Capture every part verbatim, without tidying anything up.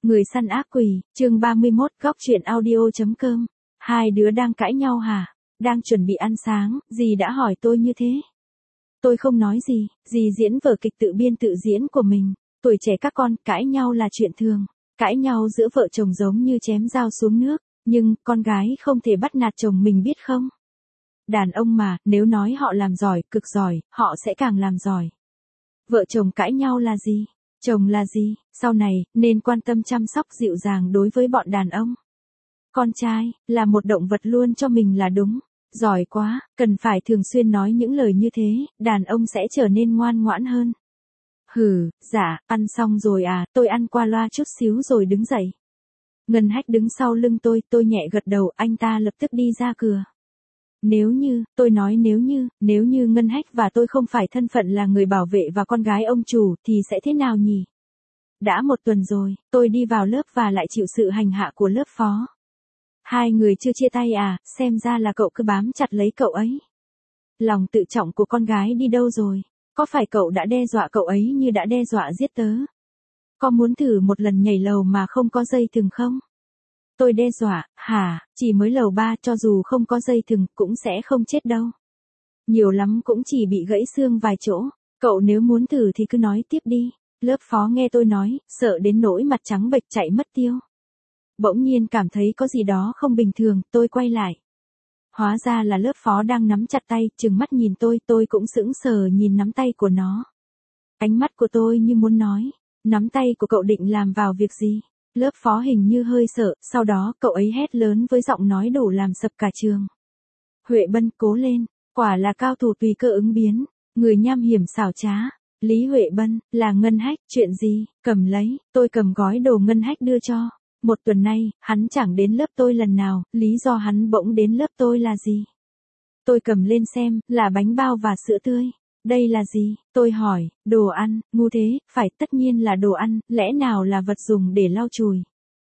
Người săn ác quỷ, chương ba mươi mốt, góc truyện audio.com. Hai đứa đang cãi nhau hả? Đang chuẩn bị ăn sáng, dì đã hỏi tôi như thế. Tôi không nói gì, dì diễn vở kịch tự biên tự diễn của mình. Tuổi trẻ các con, cãi nhau là chuyện thường. Cãi nhau giữa vợ chồng giống như chém dao xuống nước. Nhưng, con gái không thể bắt nạt chồng mình biết không? Đàn ông mà, nếu nói họ làm giỏi, cực giỏi, họ sẽ càng làm giỏi. Vợ chồng cãi nhau là gì? Chồng là gì? Sau này, nên quan tâm chăm sóc dịu dàng đối với bọn đàn ông. Con trai, là một động vật luôn cho mình là đúng. Giỏi quá, cần phải thường xuyên nói những lời như thế, đàn ông sẽ trở nên ngoan ngoãn hơn. Hừ, dạ, ăn xong rồi à, tôi ăn qua loa chút xíu rồi đứng dậy. Ngân Hách đứng sau lưng tôi, tôi nhẹ gật đầu, anh ta lập tức đi ra cửa. Nếu như, tôi nói nếu như, nếu như Ngân Hách và tôi không phải thân phận là người bảo vệ và con gái ông chủ thì sẽ thế nào nhỉ? Đã một tuần rồi, tôi đi vào lớp và lại chịu sự hành hạ của lớp phó. Hai người chưa chia tay à, xem ra là cậu cứ bám chặt lấy cậu ấy. Lòng tự trọng của con gái đi đâu rồi? Có phải cậu đã đe dọa cậu ấy như đã đe dọa giết tớ? Có muốn thử một lần nhảy lầu mà không có dây thừng không? Tôi đe dọa, hả, chỉ mới lầu ba cho dù không có dây thừng cũng sẽ không chết đâu. Nhiều lắm cũng chỉ bị gãy xương vài chỗ, cậu nếu muốn thử thì cứ nói tiếp đi. Lớp phó nghe tôi nói, sợ đến nỗi mặt trắng bệch chạy mất tiêu. Bỗng nhiên cảm thấy có gì đó không bình thường, tôi quay lại. Hóa ra là lớp phó đang nắm chặt tay, trừng mắt nhìn tôi, tôi cũng sững sờ nhìn nắm tay của nó. Ánh mắt của tôi như muốn nói, nắm tay của cậu định làm vào việc gì? Lớp phó hình như hơi sợ, sau đó cậu ấy hét lớn với giọng nói đủ làm sập cả trường. Huệ Bân, cố lên, quả là cao thủ tùy cơ ứng biến, người nham hiểm xảo trá. Lý Huệ Bân, là Ngân Hách, chuyện gì? Cầm lấy, tôi cầm gói đồ Ngân Hách đưa cho. Một tuần nay, hắn chẳng đến lớp tôi lần nào, lý do hắn bỗng đến lớp tôi là gì? Tôi cầm lên xem, là bánh bao và sữa tươi. Đây là gì? Tôi hỏi, đồ ăn, ngu thế, phải tất nhiên là đồ ăn, lẽ nào là vật dùng để lau chùi?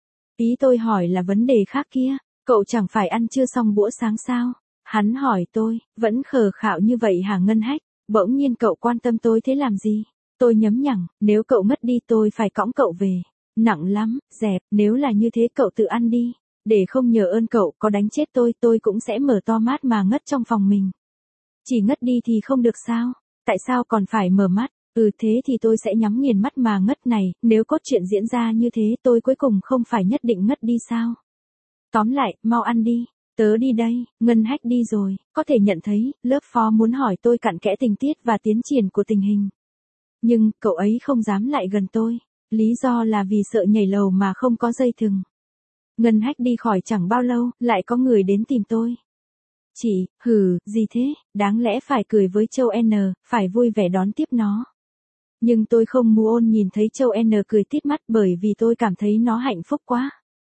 Ý tôi hỏi là vấn đề khác kia, cậu chẳng phải ăn chưa xong bữa sáng sao? Hắn hỏi tôi, vẫn khờ khạo như vậy hả Ngân Hách? Bỗng nhiên cậu quan tâm tôi thế làm gì? Tôi nhấm nhẳng, nếu cậu mất đi tôi phải cõng cậu về. Nặng lắm, dẹp, nếu là như thế cậu tự ăn đi. Để không nhờ ơn cậu, có đánh chết tôi, tôi cũng sẽ mở to mắt mà ngất trong phòng mình. Chỉ ngất đi thì không được sao? Tại sao còn phải mở mắt? Ừ thế thì tôi sẽ nhắm nghiền mắt mà ngất này, nếu có chuyện diễn ra như thế tôi cuối cùng không phải nhất định ngất đi sao? Tóm lại, mau ăn đi. Tớ đi đây, Ngân Hách đi rồi, có thể nhận thấy, lớp phó muốn hỏi tôi cặn kẽ tình tiết và tiến triển của tình hình. Nhưng, cậu ấy không dám lại gần tôi, lý do là vì sợ nhảy lầu mà không có dây thừng. Ngân Hách đi khỏi chẳng bao lâu, lại có người đến tìm tôi. Chị, hừ, gì thế, đáng lẽ phải cười với Châu N, phải vui vẻ đón tiếp nó. Nhưng tôi không muốn nhìn thấy Châu N cười tít mắt bởi vì tôi cảm thấy nó hạnh phúc quá.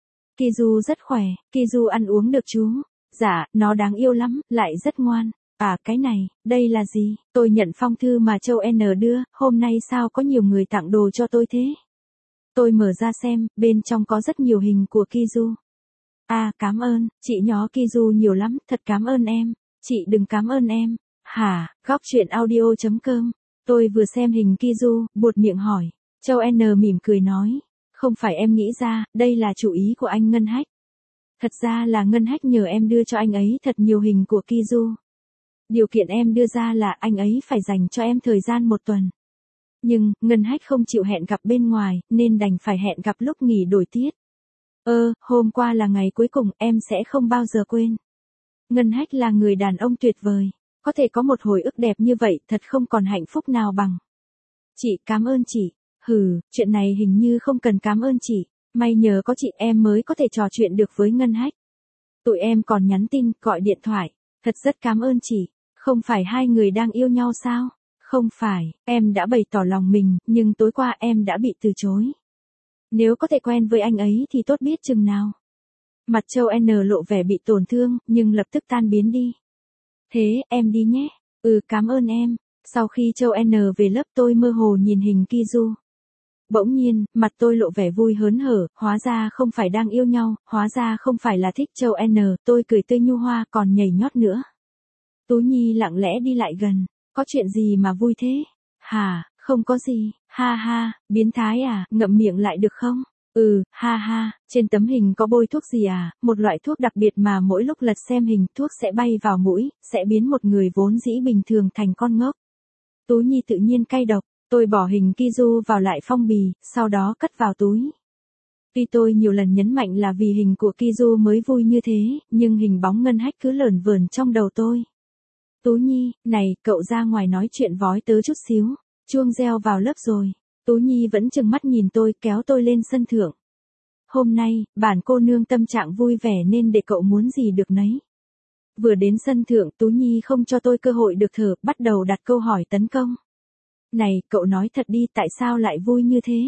Kizu rất khỏe, Kizu ăn uống được chú. Dạ, nó đáng yêu lắm, lại rất ngoan. À, cái này, đây là gì? Tôi nhận phong thư mà Châu N đưa, hôm nay sao có nhiều người tặng đồ cho tôi thế? Tôi mở ra xem, bên trong có rất nhiều hình của Kizu. À, cảm ơn, chị nhỏ Kizu nhiều lắm, thật cảm ơn em. Chị đừng cảm ơn em. Hả, góc truyện audio.com. Tôi vừa xem hình Kizu, buột miệng hỏi. Châu N mỉm cười nói. Không phải em nghĩ ra, đây là chủ ý của anh Ngân Hách. Thật ra là Ngân Hách nhờ em đưa cho anh ấy thật nhiều hình của Kizu. Điều kiện em đưa ra là anh ấy phải dành cho em thời gian một tuần. Nhưng, Ngân Hách không chịu hẹn gặp bên ngoài, nên đành phải hẹn gặp lúc nghỉ đổi tiết. Ơ, hôm qua là ngày cuối cùng, em sẽ không bao giờ quên. Ngân Hách là người đàn ông tuyệt vời. Có thể có một hồi ức đẹp như vậy, thật không còn hạnh phúc nào bằng. Chị, cảm ơn chị. Hừ, chuyện này hình như không cần cảm ơn chị. May nhờ có chị em mới có thể trò chuyện được với Ngân Hách. Tụi em còn nhắn tin, gọi điện thoại. Thật rất cảm ơn chị. Không phải hai người đang yêu nhau sao? Không phải, em đã bày tỏ lòng mình, nhưng tối qua em đã bị từ chối. Nếu có thể quen với anh ấy thì tốt biết chừng nào. Mặt Châu N lộ vẻ bị tổn thương, nhưng lập tức tan biến đi. Thế, em đi nhé. Ừ, cảm ơn em. Sau khi Châu N về lớp tôi mơ hồ nhìn hình Kizu. Bỗng nhiên, mặt tôi lộ vẻ vui hớn hở, hóa ra không phải đang yêu nhau, hóa ra không phải là thích Châu N, tôi cười tươi nhu hoa còn nhảy nhót nữa. Tú Nhi lặng lẽ đi lại gần, có chuyện gì mà vui thế? Hả, không có gì, ha ha, biến thái à, ngậm miệng lại được không? Ừ, ha ha, trên tấm hình có bôi thuốc gì à, một loại thuốc đặc biệt mà mỗi lúc lật xem hình thuốc sẽ bay vào mũi, sẽ biến một người vốn dĩ bình thường thành con ngốc. Tú Nhi tự nhiên cay độc, tôi bỏ hình Kizu vào lại phong bì, sau đó cất vào túi. Tuy tôi nhiều lần nhấn mạnh là vì hình của Kizu mới vui như thế, nhưng hình bóng Ngân Hách cứ lởn vởn trong đầu tôi. Tú Nhi, này, cậu ra ngoài nói chuyện vói tớ chút xíu, chuông reo vào lớp rồi. Tú Nhi vẫn trừng mắt nhìn tôi, kéo tôi lên sân thượng. Hôm nay, bản cô nương tâm trạng vui vẻ nên để cậu muốn gì được nấy. Vừa đến sân thượng, Tú Nhi không cho tôi cơ hội được thở, bắt đầu đặt câu hỏi tấn công. Này, cậu nói thật đi, tại sao lại vui như thế?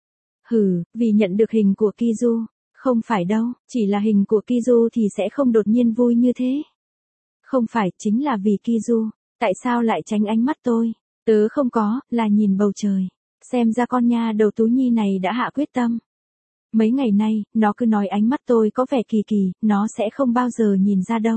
Hừ, vì nhận được hình của Kizu. Không phải đâu, chỉ là hình của Kizu thì sẽ không đột nhiên vui như thế. Không phải, chính là vì Kizu. Tại sao lại tránh ánh mắt tôi? Tớ không có, là nhìn bầu trời. Xem ra con nha đầu Tú Nhi này đã hạ quyết tâm. Mấy ngày nay, nó cứ nói ánh mắt tôi có vẻ kỳ kỳ, nó sẽ không bao giờ nhìn ra đâu.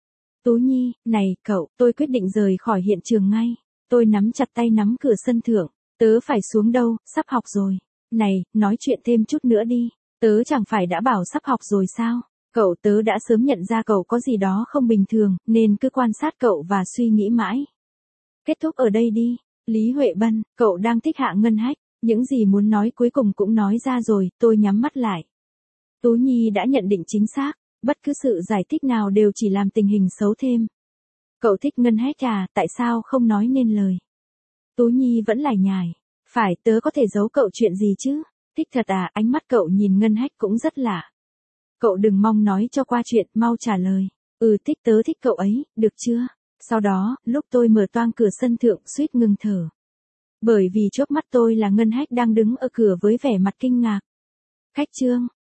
Tú Nhi, này, cậu, tôi quyết định rời khỏi hiện trường ngay. Tôi nắm chặt tay nắm cửa sân thượng. Tớ phải xuống đâu, sắp học rồi. Này, nói chuyện thêm chút nữa đi. Tớ chẳng phải đã bảo sắp học rồi sao? Cậu tớ đã sớm nhận ra cậu có gì đó không bình thường, nên cứ quan sát cậu và suy nghĩ mãi. Kết thúc ở đây đi. Lý Huệ Bân, cậu đang thích Hạ Ngân Hách. Những gì muốn nói cuối cùng cũng nói ra rồi, tôi nhắm mắt lại. Tú Nhi đã nhận định chính xác, bất cứ sự giải thích nào đều chỉ làm tình hình xấu thêm. Cậu thích Ngân Hách à, tại sao không nói nên lời? Tú Nhi vẫn lải nhải. Phải, tớ có thể giấu cậu chuyện gì chứ? Thích thật à, ánh mắt cậu nhìn Ngân Hách cũng rất lạ. Cậu đừng mong nói cho qua chuyện, mau trả lời. Ừ, thích, tớ thích cậu ấy, được chưa? Sau đó, lúc tôi mở toang cửa sân thượng, suýt ngừng thở. Bởi vì trước mắt tôi là Ngân Hách đang đứng ở cửa với vẻ mặt kinh ngạc. Khách Trương,